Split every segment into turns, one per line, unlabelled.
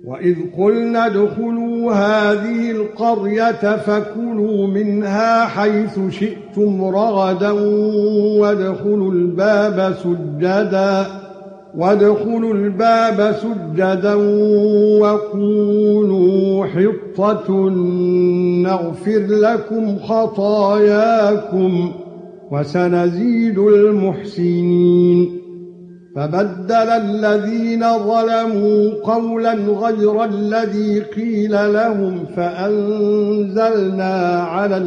وَإِذْ قُلْنَا ادْخُلُوا هَذِهِ الْقَرْيَةَ فَكُلُوا مِنْهَا حَيْثُ شِئْتُمْ رَغَدًا وَادْخُلُوا الْبَابَ سُجَّدًا وَقُولُوا حِطَّةٌ نَغْفِرْ لَكُمْ خَطَايَاكُمْ وَسَنَزِيدُ الْمُحْسِنِينَ فَبَدَّلَ الَّذِينَ ظَلَمُوا قَوْلًا غَيْرَ الَّذِي قِيلَ لَهُمْ فَأَنزَلْنَا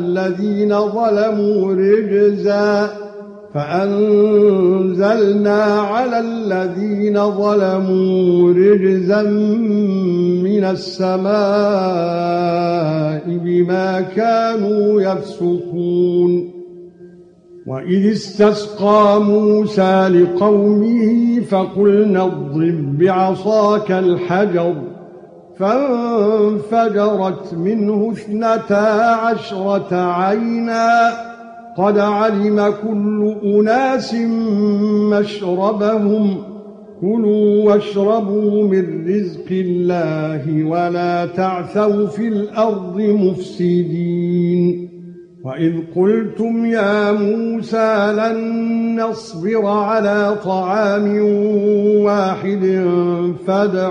عَلَى الَّذِينَ ظَلَمُوا رِجْزًا مِنَ السَّمَاءِ بِمَا كَانُوا يَفْسُقُونَ وَإِذِ اسْتَسْقَى مُوسَى لِقَوْمِهِ فَقُلْنَا اضْرِب بِّعَصَاكَ الْحَجَرَ فَانفَجَرَتْ مِنْهُ 12 عَيْنًا قَدْ عَلِمَ كُلُّ أُنَاسٍ مَّشْرَبَهُمْ كُلُوا وَاشْرَبُوا مِن رِّزْقِ اللَّهِ وَلَا تَعْثَوْا فِي الْأَرْضِ مُفْسِدِينَ وَإِذْ قُلْتُمْ يَا مُوسَى لَن نَّصْبِرَ عَلَى طَعَامٍ وَاحِدٍ فَادْعُ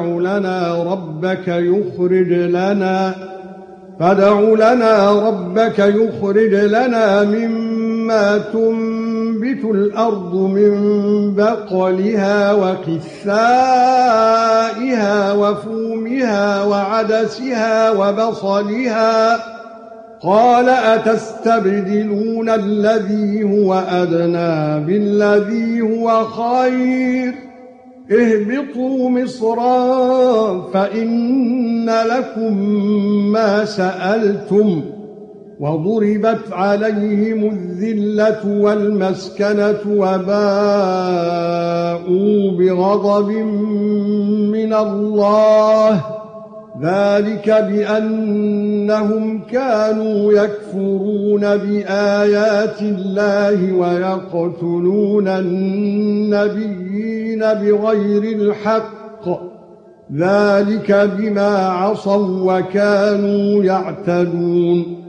لَنَا رَبَّكَ يُخْرِجْ لَنَا مِمَّا تُنبِتُ الْأَرْضُ مِن بَقْلِهَا وَقِثَّائِهَا وَفُومِهَا وَعَدَسِهَا وَبَصَلِهَا قَالَ أَتَسْتَبْدِلُونَ الَّذِي هُوَ أَدْنَىٰ بِالَّذِي هُوَ خَيْرٌ اهْبِطُوا مِصْرًا فَإِنَّ لَكُم مَّا سَأَلْتُمْ وَضُرِبَتْ عَلَيْهِمُ الذِّلَّةُ وَالْمَسْكَنَةُ وَبَاءُوا بِغَضَبٍ مِّنَ اللَّهِ ذَلِكَ بِأَنَّهُمْ كَانُوا يَكْفُرُونَ بِآيَاتِ اللَّهِ وَيَقْتُلُونَ النَّبِيِّينَ بِغَيْرِ الْحَقِّ ذَلِكَ بِمَا عَصَوا وَّكَانُوا يَعْتَدُونَ